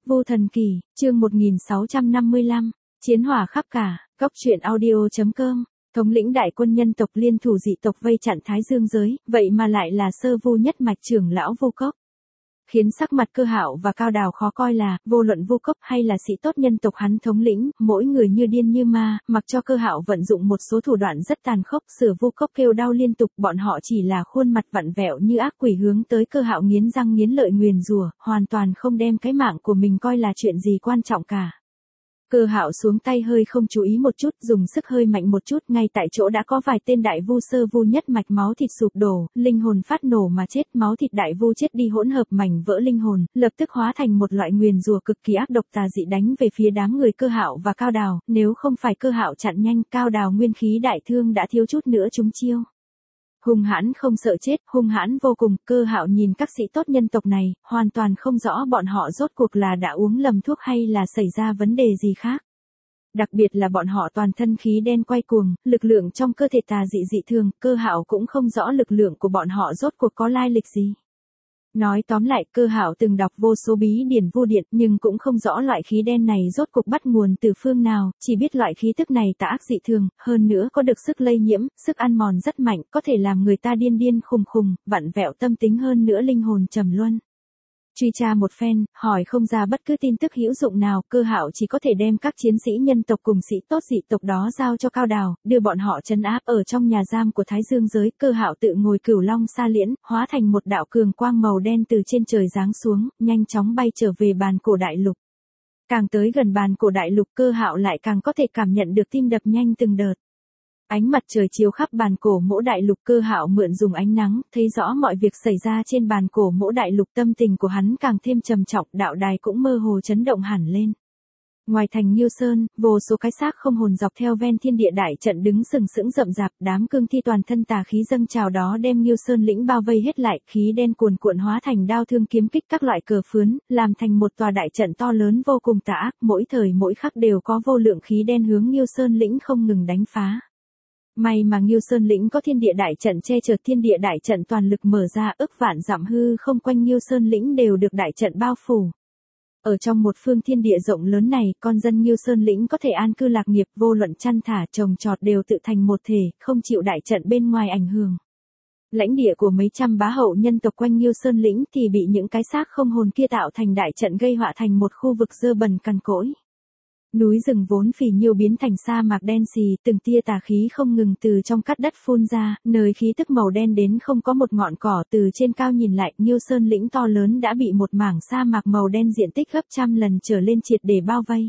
Vô Thần Kỳ, chương 1655, chiến hỏa khắp cả, góc truyện audio.com. Thống lĩnh đại quân nhân tộc liên thủ dị tộc vây chặn Thái Dương giới, vậy mà lại là Sơ Vu nhất mạch trưởng lão Vô Cốc. Khiến sắc mặt Cơ Hạo và Cao Đào khó coi là, vô luận Vô Cốc hay là sĩ tốt nhân tộc hắn thống lĩnh, mỗi người như điên như ma, mặc cho Cơ Hạo vận dụng một số thủ đoạn rất tàn khốc, sửa Vô Cốc kêu đau liên tục, bọn họ chỉ là khuôn mặt vặn vẹo như ác quỷ hướng tới Cơ Hạo nghiến răng nghiến lợi nguyền rủa, hoàn toàn không đem cái mạng của mình coi là chuyện gì quan trọng cả. Cơ Hạo xuống tay hơi không chú ý một chút, dùng sức hơi mạnh một chút, ngay tại chỗ đã có vài tên đại vu Sơ Vu nhất mạch máu thịt sụp đổ, linh hồn phát nổ mà chết, máu thịt đại vu chết đi hỗn hợp mảnh vỡ linh hồn, lập tức hóa thành một loại nguyền rủa cực kỳ ác độc tà dị đánh về phía đám người Cơ Hạo và Cao Đào, nếu không phải Cơ Hạo chặn nhanh, Cao Đào nguyên khí đại thương đã thiếu chút nữa trúng chiêu. Hung hãn không sợ chết, hung hãn vô cùng, Cơ Hạo nhìn các sĩ tốt nhân tộc này, hoàn toàn không rõ bọn họ rốt cuộc là đã uống lầm thuốc hay là xảy ra vấn đề gì khác. Đặc biệt là bọn họ toàn thân khí đen quay cuồng, lực lượng trong cơ thể tà dị dị thường, Cơ Hạo cũng không rõ lực lượng của bọn họ rốt cuộc có lai lịch gì. Nói tóm lại, Cơ Hạo từng đọc vô số bí điển vu điện nhưng cũng không rõ loại khí đen này rốt cuộc bắt nguồn từ phương nào, chỉ biết loại khí tức này tà ác dị thường, hơn nữa có được sức lây nhiễm, sức ăn mòn rất mạnh, có thể làm người ta điên điên khùng khùng, vặn vẹo tâm tính hơn nữa linh hồn trầm luân. Truy tra một phen, hỏi không ra bất cứ tin tức hữu dụng nào, Cơ Hạo chỉ có thể đem các chiến sĩ nhân tộc cùng sĩ tốt dị tộc đó giao cho Cao Đào, đưa bọn họ trấn áp ở trong nhà giam của Thái Dương giới. Cơ Hạo tự ngồi cửu long sa liễn, hóa thành một đạo cường quang màu đen từ trên trời giáng xuống, nhanh chóng bay trở về bàn cổ đại lục. Càng tới gần bàn cổ đại lục, Cơ Hạo lại càng có thể cảm nhận được tim đập nhanh từng đợt. Ánh mặt trời chiếu khắp bàn cổ mỗ đại lục, Cơ Hạo mượn dùng ánh nắng, thấy rõ mọi việc xảy ra trên bàn cổ mỗ đại lục, tâm tình của hắn càng thêm trầm trọng, đạo đài cũng mơ hồ chấn động hẳn lên. Ngoài thành Nghiêu Sơn, vô số cái xác không hồn dọc theo ven thiên địa đại trận đứng sừng sững rậm rạp, đám cương thi toàn thân tà khí dâng trào đó đem Nghiêu Sơn lĩnh bao vây hết lại, khí đen cuồn cuộn hóa thành đao thương kiếm kích các loại cờ phướn, làm thành một tòa đại trận to lớn vô cùng tà ác, mỗi thời mỗi khắc đều có vô lượng khí đen hướng Nghiêu Sơn lĩnh không ngừng đánh phá. May mà Nghiêu Sơn lĩnh có thiên địa đại trận che chở, thiên địa đại trận toàn lực mở ra, ức vạn dặm hư không quanh Nghiêu Sơn lĩnh đều được đại trận bao phủ. Ở trong một phương thiên địa rộng lớn này, con dân Nghiêu Sơn lĩnh có thể an cư lạc nghiệp, vô luận chăn thả trồng trọt đều tự thành một thể, không chịu đại trận bên ngoài ảnh hưởng. Lãnh địa của mấy trăm bá hậu nhân tộc quanh Nghiêu Sơn lĩnh thì bị những cái xác không hồn kia tạo thành đại trận gây họa thành một khu vực dơ bẩn cằn cỗi. Núi rừng vốn phì nhiêu biến thành sa mạc đen xì, từng tia tà khí không ngừng từ trong cát đất phun ra, nơi khí tức màu đen đến không có một ngọn cỏ. Từ trên cao nhìn lại, Nghiêu Sơn lĩnh to lớn đã bị một mảng sa mạc màu đen diện tích gấp trăm lần trở lên triệt để bao vây.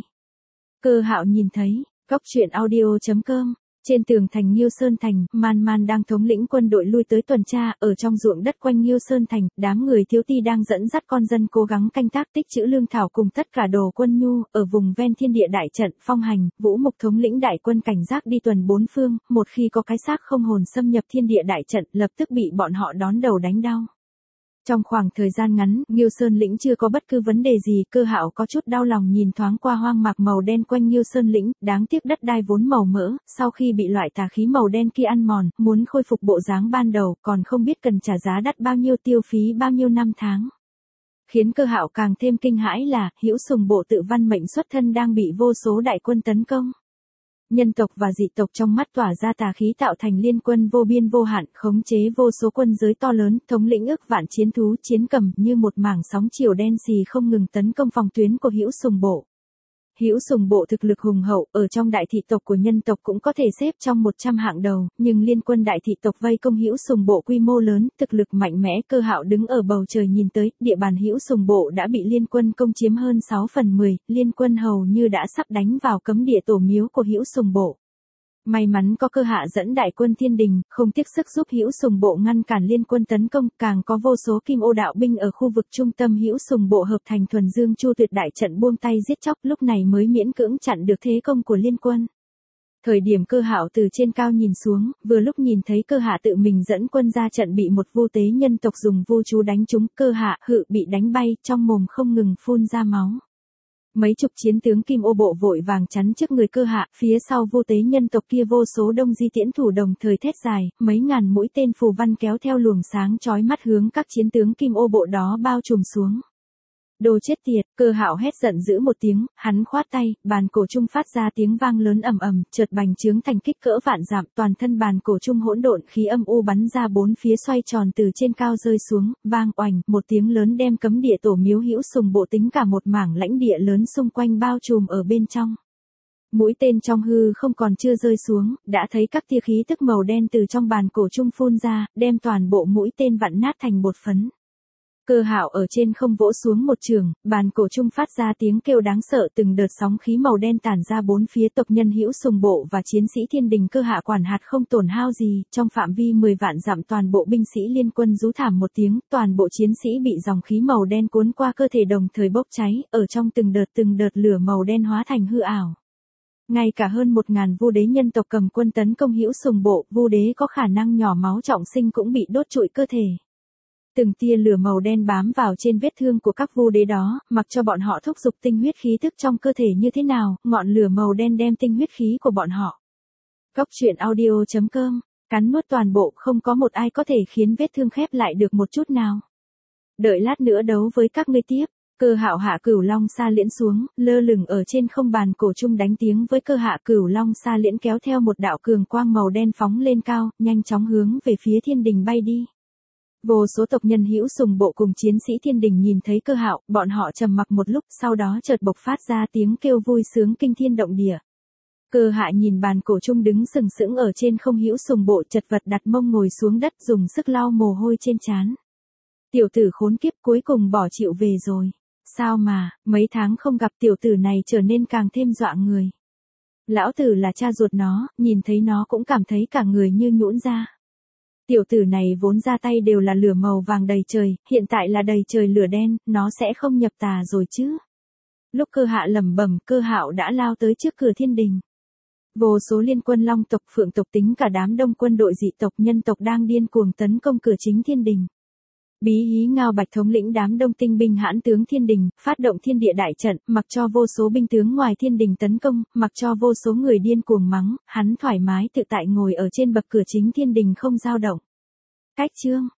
Cơ Hạo nhìn thấy, góc truyện audio.com. Trên tường thành Nghiêu Sơn thành, Man Man đang thống lĩnh quân đội lui tới tuần tra, ở trong ruộng đất quanh Nghiêu Sơn thành, đám người thiếu ti đang dẫn dắt con dân cố gắng canh tác tích trữ lương thảo cùng tất cả đồ quân nhu, ở vùng ven thiên địa đại trận, Phong Hành, Vũ Mục thống lĩnh đại quân cảnh giác đi tuần bốn phương, một khi có cái xác không hồn xâm nhập thiên địa đại trận, lập tức bị bọn họ đón đầu đánh đau. Trong khoảng thời gian ngắn, Nghiêu Sơn lĩnh chưa có bất cứ vấn đề gì, Cơ Hạo có chút đau lòng nhìn thoáng qua hoang mạc màu đen quanh Nghiêu Sơn lĩnh, đáng tiếc đất đai vốn màu mỡ, sau khi bị loại tà khí màu đen kia ăn mòn, muốn khôi phục bộ dáng ban đầu, còn không biết cần trả giá đắt bao nhiêu, tiêu phí bao nhiêu năm tháng. Khiến Cơ Hạo càng thêm kinh hãi là, Hữu Sùng bộ tự văn mệnh xuất thân đang bị vô số đại quân tấn công. Nhân tộc và dị tộc trong mắt tỏa ra tà khí tạo thành liên quân vô biên vô hạn, khống chế vô số quân giới to lớn, thống lĩnh ức vạn chiến thú, chiến cầm như một mảng sóng chiều đen xì không ngừng tấn công phòng tuyến của Hữu Sùng bộ. Hữu Sùng bộ thực lực hùng hậu, ở trong đại thị tộc của nhân tộc cũng có thể xếp trong 100 hạng đầu, nhưng liên quân đại thị tộc vây công Hữu Sùng bộ quy mô lớn, thực lực mạnh mẽ. Cơ Hạo đứng ở bầu trời nhìn tới, địa bàn Hữu Sùng bộ đã bị liên quân công chiếm hơn 6/10, liên quân hầu như đã sắp đánh vào cấm địa tổ miếu của Hữu Sùng bộ. May mắn có Cơ Hạ dẫn đại quân thiên đình, không tiếc sức giúp Hữu Sùng bộ ngăn cản liên quân tấn công, càng có vô số kim ô đạo binh ở khu vực trung tâm Hữu Sùng bộ hợp thành thuần dương chu tuyệt đại trận buông tay giết chóc, lúc này mới miễn cưỡng chặn được thế công của liên quân. Thời điểm Cơ Hạo từ trên cao nhìn xuống, vừa lúc nhìn thấy Cơ Hạ tự mình dẫn quân ra trận bị một vu tế nhân tộc dùng vu chú đánh trúng, Cơ Hạ hự bị đánh bay, trong mồm không ngừng phun ra máu. Mấy chục chiến tướng kim ô bộ vội vàng chắn trước người Cơ Hạ, phía sau vô tế nhân tộc kia vô số đông di tiễn thủ đồng thời thét dài, mấy ngàn mũi tên phù văn kéo theo luồng sáng chói mắt hướng các chiến tướng kim ô bộ đó bao trùm xuống. Đồ chết tiệt, Cơ Hạo hét giận dữ một tiếng, hắn khoát tay, bàn cổ trung phát ra tiếng vang lớn ầm ầm, chợt bành trướng thành kích cỡ vạn dặm, toàn thân bàn cổ trung hỗn độn khí âm u bắn ra bốn phía xoay tròn từ trên cao rơi xuống, vang oành, một tiếng lớn đem cấm địa tổ miếu Hữu Sùng Bộ tính cả một mảng lãnh địa lớn xung quanh bao trùm ở bên trong. Mũi tên trong hư không còn chưa rơi xuống, đã thấy các tia khí tức màu đen từ trong bàn cổ trung phun ra, đem toàn bộ mũi tên vặn nát thành bột phấn. Cơ Hạo ở trên không vỗ xuống một trường, bàn cổ trung phát ra tiếng kêu đáng sợ, từng đợt sóng khí màu đen tản ra bốn phía, tộc nhân Hữu Sùng Bộ và chiến sĩ Thiên Đình Cơ Hạ quản hạt không tổn hao gì, trong phạm vi 10 vạn dặm toàn bộ binh sĩ liên quân rú thảm một tiếng, toàn bộ chiến sĩ bị dòng khí màu đen cuốn qua cơ thể đồng thời bốc cháy, ở trong từng đợt lửa màu đen hóa thành hư ảo. Ngay cả hơn 1000 Vu đế nhân tộc cầm quân tấn công Hữu Sùng Bộ, Vu đế có khả năng nhỏ máu trọng sinh cũng bị đốt trụi cơ thể. Từng tia lửa màu đen bám vào trên vết thương của các Vu đế đó, mặc cho bọn họ thúc giục tinh huyết khí tức trong cơ thể như thế nào, ngọn lửa màu đen đem tinh huyết khí của bọn họ. Góc truyện audio.com, cắn nuốt toàn bộ, không có một ai có thể khiến vết thương khép lại được một chút nào. Đợi lát nữa đấu với các ngươi tiếp. Cơ Hạo hạ Cửu Long Sa Liễn xuống, lơ lửng ở trên không, bàn cổ trung đánh tiếng với Cơ hạ Cửu Long Sa Liễn kéo theo một đạo cường quang màu đen phóng lên cao, nhanh chóng hướng về phía Thiên Đình bay đi. Vô số tộc nhân Hữu Sùng Bộ cùng chiến sĩ Thiên Đình nhìn thấy Cơ Hạo, bọn họ trầm mặc một lúc, sau đó chợt bộc phát ra tiếng kêu vui sướng kinh thiên động địa. Cơ Hạ nhìn bàn cổ trung đứng sừng sững ở trên không Hữu Sùng Bộ, chật vật đặt mông ngồi xuống đất, dùng sức lau mồ hôi trên trán. Tiểu tử khốn kiếp, cuối cùng bỏ chịu về rồi. Sao mà, mấy tháng không gặp tiểu tử này trở nên càng thêm dọa người. Lão tử là cha ruột nó, nhìn thấy nó cũng cảm thấy cả người như nhũn ra. Tiểu tử này vốn ra tay đều là lửa màu vàng đầy trời, hiện tại là đầy trời lửa đen, nó sẽ không nhập tà rồi chứ. Lúc Cơ Hạ lẩm bẩm, Cơ Hạo đã lao tới trước cửa Thiên Đình. Vô số liên quân Long tộc, Phượng tộc tính cả đám đông quân đội dị tộc nhân tộc đang điên cuồng tấn công cửa chính Thiên Đình. Bí Hí Ngao Bạch thống lĩnh đám đông tinh binh hãn tướng Thiên Đình, phát động thiên địa đại trận, mặc cho vô số binh tướng ngoài Thiên Đình tấn công, mặc cho vô số người điên cuồng mắng, hắn thoải mái tự tại ngồi ở trên bậc cửa chính Thiên Đình không dao động. Cách chương